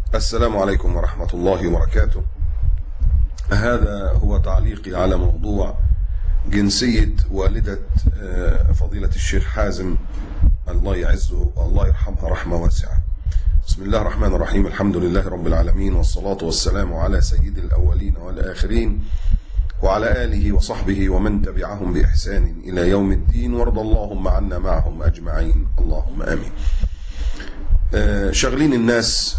السلام عليكم ورحمة الله وبركاته. هذا هو تعليقي على موضوع جنسية والدة فضيلة الشيخ حازم، الله يعزه والله يرحمها رحمة واسعة. بسم الله الرحمن الرحيم، الحمد لله رب العالمين، والصلاة والسلام على سيد الأولين والآخرين وعلى آله وصحبه ومن تبعهم بإحسان إلى يوم الدين، وارض اللهم عنا معهم أجمعين، اللهم آمين. شغلين الناس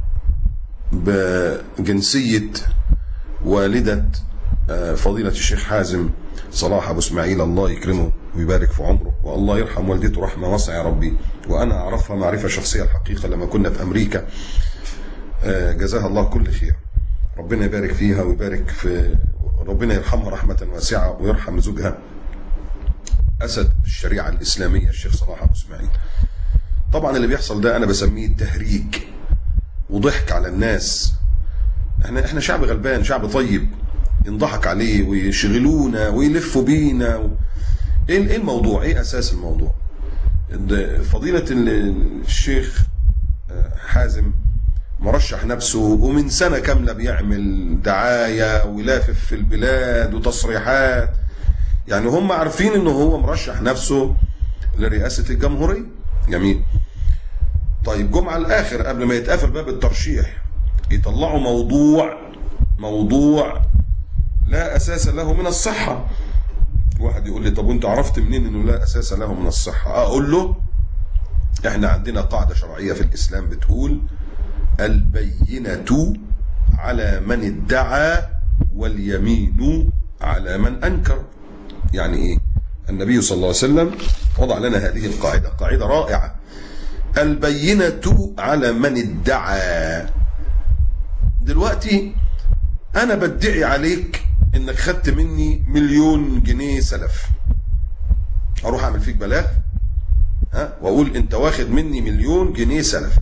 بجنسية والدة فضيلة الشيخ حازم صلاح أبو اسماعيل، الله يكرمه ويبارك في عمره، والله يرحم والدته رحمة واسعة يا ربي. وأنا أعرفها معرفة شخصية الحقيقة لما كنا في أمريكا، جزاها الله كل خير، ربنا يبارك فيها ويبارك في، ربنا يرحمها رحمة واسعة ويرحم زوجها أسد الشريعة الإسلامية الشيخ صلاح أبو اسماعيل. طبعا اللي بيحصل ده أنا بسميه تهريج وضحك على الناس. احنا شعب غلبان، شعب طيب، ينضحك عليه ويشغلونا ويلفوا بينا. ايه الموضوع؟ ايه اساس الموضوع؟ فضيلة الشيخ حازم مرشح نفسه ومن سنة كاملة بيعمل دعاية ويلافف في البلاد وتصريحات، يعني هم عارفين انه هو مرشح نفسه لرئاسة الجمهورية. جميل. طيب جم على الاخر قبل ما يتقفل باب الترشيح يطلعوا موضوع لا اساس له من الصحة. واحد يقول لي طب وانت عرفت منين انه لا اساس له من الصحة؟ اقول له احنا عندنا قاعدة شرعية في الاسلام بتقول البينة على من ادعى واليمين على من انكر. يعني ايه؟ النبي صلى الله عليه وسلم وضع لنا هذه القاعدة، قاعدة رائعة. البينة على من ادعى. دلوقتي انا بدعي عليك انك خدت مني 1,000,000 جنيه سلف، اروح اعمل فيك بلاغ واقول انت واخد مني 1,000,000 جنيه سلف.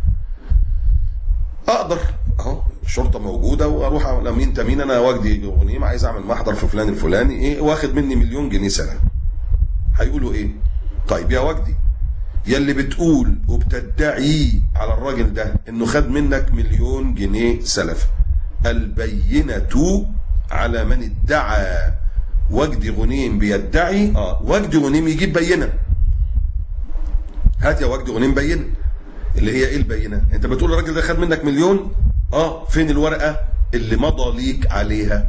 اقدر اهو الشرطه موجوده واروح اقول مين انت؟ مين؟ انا وجدي غنيم، عايز اعمل محضر في فلان الفلاني، ايه واخد مني 1,000,000 جنيه سلف. هيقولوا ايه؟ طيب يا وجدي يلي بتقول وبتدعي على الراجل ده انه خد منك 1,000,000 جنيه سلف، البينة على من ادعى. وجدي غنيم بيدعي، وجدي غنيم يجيب بينة. هات يا وجدي غنيم بينة. اللي هي ايه البينة؟ انت بتقول الراجل ده خد منك 1,000,000، فين الورقة اللي مضى ليك عليها؟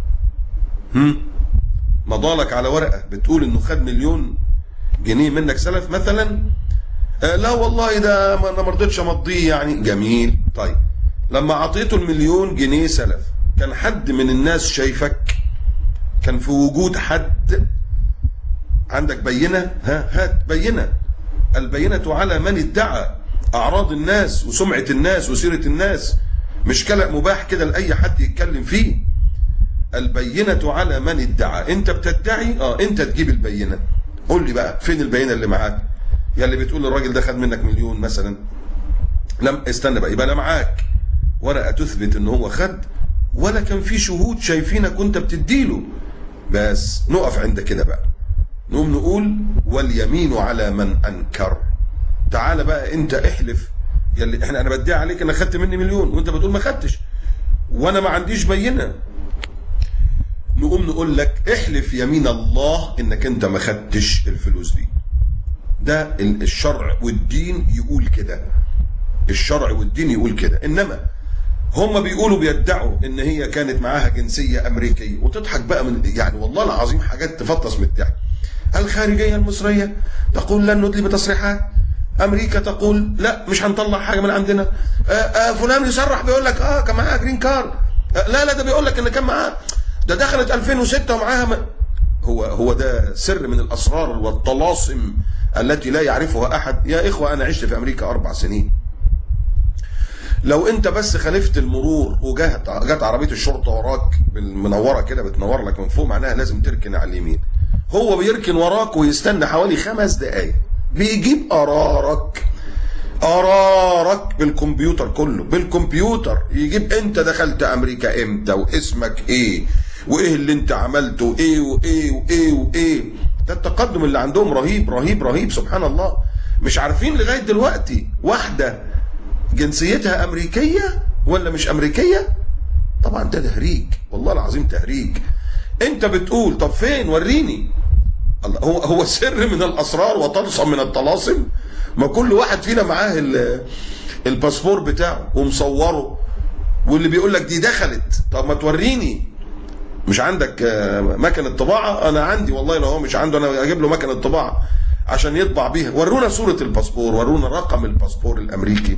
مضى لك على ورقة بتقول انه خد 1,000,000 جنيه منك سلف مثلا؟ لا والله ده انا ما رضيتش امضيه يعني. جميل. طيب لما اعطيته 1,000,000 جنيه سلف كان حد من الناس شايفك؟ كان في وجود حد؟ عندك بينة؟ هات بينة. البينة على من ادعى. اعراض الناس وسمعة الناس وسيرة الناس مش كلام مباح كده لاي حد يتكلم فيه. البينة على من ادعى. انت بتدعي، انت تجيب البينة. قول لي بقى فين البينة اللي معاك؟ يا اللي بتقول الراجل ده خد منك 1,000,000 مثلا، لم استنى بقى، يبقى لا معاك ورقة تثبت ان هو خد ولا كان في شهود شايفينك وانت بتديله. بس نقف عند كده بقى، نقوم نقول واليمين على من انكر. تعال بقى انت احلف، يلي انا بدعي عليك انك خدت مني 1,000,000 وانت بتقول ما خدتش وانا ما عنديش بينة. نقوم نقول لك احلف يمين الله انك انت ما خدتش الفلوس دي. ده الشرع والدين يقول كده، الشرع والدين يقول كده. انما هم بيقولوا بيدعوا ان هي كانت معاها جنسية امريكية، وتضحك بقى من يعني والله العظيم حاجات تفطس من الضحك. الخارجية المصرية تقول لن ندلي بتصريحات، امريكا تقول لا مش هنطلع حاجة من عندنا، فلان يصرح بيقول لك كان معاها جرين كارد، لا ده بيقول لك ان كان معاها، ده دخلت 2006 ومعاها هو ده سر من الاسرار والطلاسم التي لا يعرفها احد. يا اخوة انا عشت في امريكا 4 سنين. لو انت بس خالفت المرور وجت عربية الشرطة وراك بالمنورة كده بتنور لك من فوق، معناها لازم تركن على اليمين. هو بيركن وراك ويستنى حوالي 5 دقايق، بيجيب قرارك بالكمبيوتر كله، بالكمبيوتر يجيب انت دخلت امريكا امتى واسمك ايه وايه اللي انت عملته وايه وايه وايه وايه. ده التقدم اللي عندهم رهيب رهيب رهيب، سبحان الله. مش عارفين لغاية دلوقتي واحدة جنسيتها امريكيه ولا مش امريكيه؟ طبعا ده تهريج، والله العظيم تهريج. انت بتقول طب فين وريني. هو سر من الاسرار وطلسم من الطلاسم. ما كل واحد فينا معاه الباسبور بتاعه ومصوره، واللي بيقول لك دي دخلت. طب ما توريني. مش عندك مكنه طباعه؟ انا عندي والله. لو هو مش عنده انا اجيب له مكنه طباعه عشان يطبع بيها. ورونا صوره الباسبور، ورونا رقم الباسبور الامريكي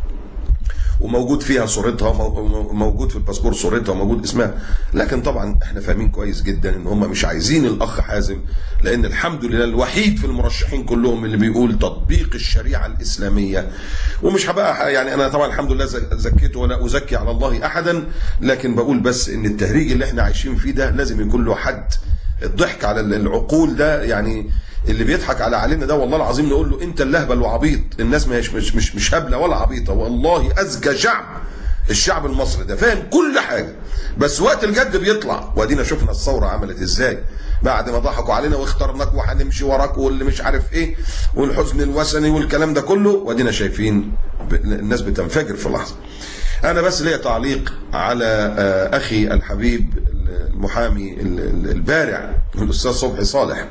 وموجود فيها صورتها، موجود في الباسبور صورتها وموجود اسمها. لكن طبعا احنا فاهمين كويس جدا ان هم مش عايزين الاخ حازم، لان الحمد لله الوحيد في المرشحين كلهم اللي بيقول تطبيق الشريعه الاسلاميه. ومش هبقى يعني انا طبعا الحمد لله زكيته ولا ازكي على الله احدا، لكن بقول بس ان التهريج اللي احنا عايشين فيه ده لازم يكون له حد. الضحك على العقول ده، يعني اللي بيضحك علينا ده والله العظيم نقول له انت اللهبل وعبيط. الناس مش هبله ولا عبيطه، والله اذكى شعب الشعب المصري ده، فاهم كل حاجه، بس وقت الجد بيطلع. وادينا شفنا الثوره عملت ازاي بعد ما ضحكوا علينا واخترناك وهنمشي وراك واللي مش عارف ايه والحزن الوثني والكلام ده كله، وادينا شايفين الناس بتنفجر في لحظه. انا بس ليا تعليق على اخي الحبيب المحامي البارع الاستاذ صبحي صالح،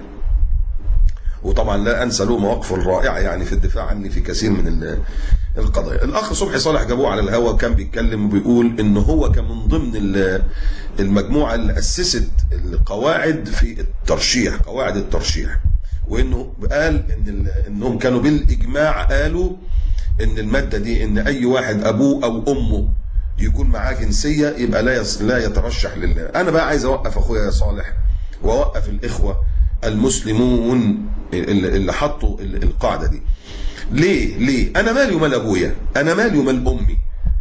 وطبعا لا انسى له مواقفه الرائعه يعني في الدفاع عني في كثير من القضايا. الاخ صبحي صالح جابوه على الهواء كان بيتكلم وبيقول ان هو كان من ضمن المجموعه اللي اسست القواعد في الترشيح، قواعد الترشيح، وانه قال انهم كانوا بالاجماع قالوا ان الماده دي ان اي واحد ابوه او امه يكون معاه جنسيه يبقى لا يترشح لله. انا بقى عايز اوقف اخويا صالح واوقف الاخوه المسلمون اللي حطوا القاعده دي. ليه؟ انا مالي ومال ابويا، انا مالي ومال امي.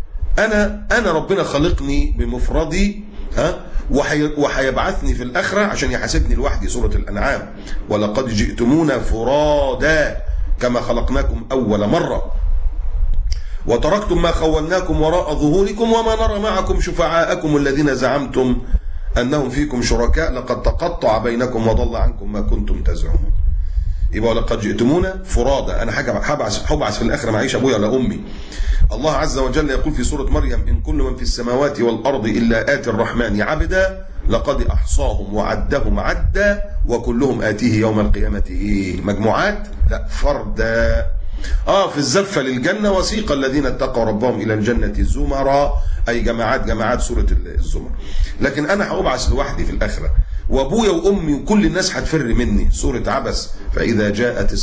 انا ربنا خلقني بمفردي، وهيبعثني في الاخره عشان يحاسبني لوحدي. سوره الانعام: ولقد جئتمونا فرادا كما خلقناكم اول مره وتركتم ما خولناكم وراء ظهوركم وما نرى معكم شفعاءكم الذين زعمتم انهم فيكم شركاء لقد تقطع بينكم وضل عنكم ما كنتم تزعمون. يبقى ولقد جئتمونا فرادا، انا هبعث في الاخره معيش ابويا ولا امي. الله عز وجل يقول في سوره مريم: ان كل من في السماوات والارض الا اتي الرحمن عبدا لقد احصاهم وعدهم عدا وكلهم اتيه يوم القيامه مجموعات لا فردا. في الزفه للجنه وسيق الذين اتقوا ربهم الى الجنه زمرا، اي جماعات سوره الزمر. لكن انا هبعث لوحدي في الاخره، وابويا وامي وكل الناس هتفر مني. سوره عبس: فاذا جاءت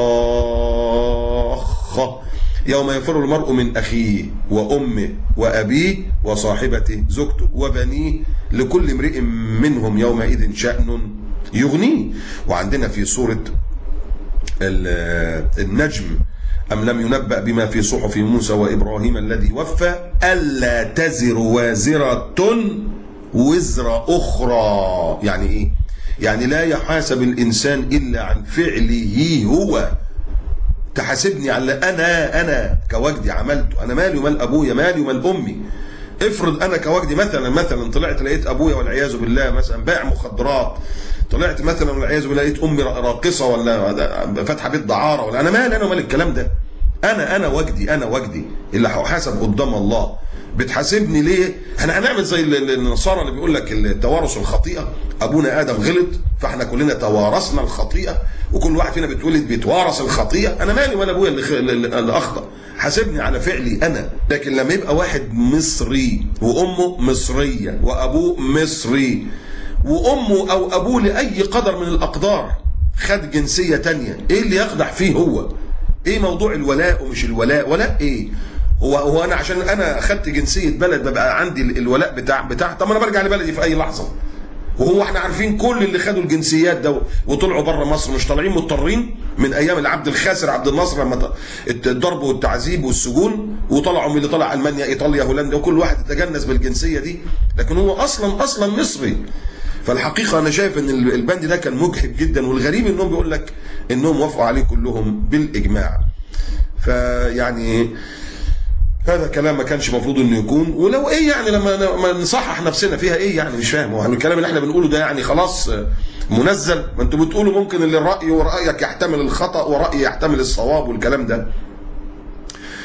الصاخه يوم يفر المرء من اخيه وامه وابيه وصاحبته زوجته وبنيه لكل امرئ منهم يومئذ شأن يغنيه. وعندنا في سوره النجم: أم لم ينبأ بما في صحف موسى وإبراهيم الذي وفى ألا تزر وازرة وزر أخرى. يعني إيه؟ يعني لا يحاسب الإنسان إلا عن فعله هو. تحاسبني على أنا كوجدي عملته. أنا مالي ومال أبويا، مالي ومال أمي. افرض أنا كوجدي مثلا طلعت لقيت أبويا والعياذ بالله مثلا بائع مخدرات، طلعت مثلا والعياذ بالله لقيت امي راقصه ولا فاتحه بيت دعاره، ولا انا مالي انا ومال الكلام ده. انا وجدي اللي هحاسب قدام الله. بتحاسبني ليه؟ احنا هنعمل زي النصارى اللي بيقول لك التوارث الخطيئه، ابونا ادم غلط فاحنا كلنا توارثنا الخطيئه وكل واحد فينا بيتولد بيتوارث الخطيئه. انا مالي ومال ابويا اللي اخطا، حاسبني على فعلي انا. لكن لما يبقى واحد مصري وامه مصريه وابوه مصري وامه او ابوه لاي قدر من الاقدار خد جنسيه تانية، ايه اللي يقدح فيه هو؟ ايه موضوع الولاء ومش الولاء؟ ولاء ايه؟ هو انا عشان انا اخدت جنسيه بلد ببقى عندي الولاء بتاع طب انا برجع لبلدي في اي لحظه. وهو احنا عارفين كل اللي خدوا الجنسيات ده وطلعوا بره مصر مش طالعين مضطرين من ايام العبد الخاسر عبد الناصر لما الضرب والتعذيب والسجون، وطلعوا من اللي طلع المانيا ايطاليا هولندا وكل واحد يتجنس بالجنسيه دي، لكن هو اصلا مصري. فالحقيقه انا شايف ان البند ده كان مجحف جدا، والغريب انهم بيقول لك انهم وافقوا عليه كلهم بالاجماع. فيعني هذا كلام ما كانش المفروض انه يكون. ولو ايه يعني لما نصحح نفسنا فيها ايه يعني؟ مش فاهم. هو الكلام اللي احنا بنقوله ده يعني خلاص منزل؟ ما انتوا بتقولوا ممكن اللي الراي ورايك يحتمل الخطا ورايي يحتمل الصواب والكلام ده.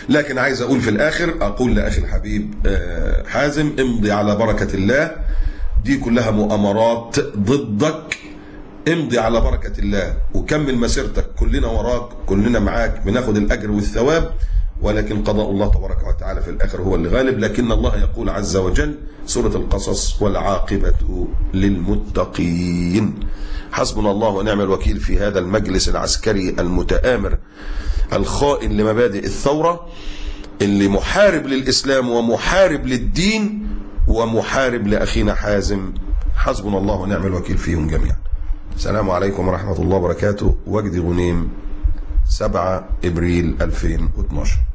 لكن عايز اقول في الاخر، اقول لاخي الحبيب حازم، امضي على بركة الله، دي كلها مؤامرات ضدك، امضي على بركة الله وكمل مسيرتك، كلنا وراك، كلنا معاك، بناخد الاجر والثواب، ولكن قضاء الله تبارك وتعالى في الاخر هو اللي غالب. لكن الله يقول عز وجل سورة القصص: والعاقبة للمتقين. حسبنا الله ونعم الوكيل في هذا المجلس العسكري المتآمر الخائن لمبادئ الثورة، اللي محارب للإسلام ومحارب للدين ومحارب لأخينا حازم. حسبنا الله ونعم الوكيل فيهم جميعا. السلام عليكم ورحمة الله وبركاته. وجدي غنيم، 7 إبريل 2012.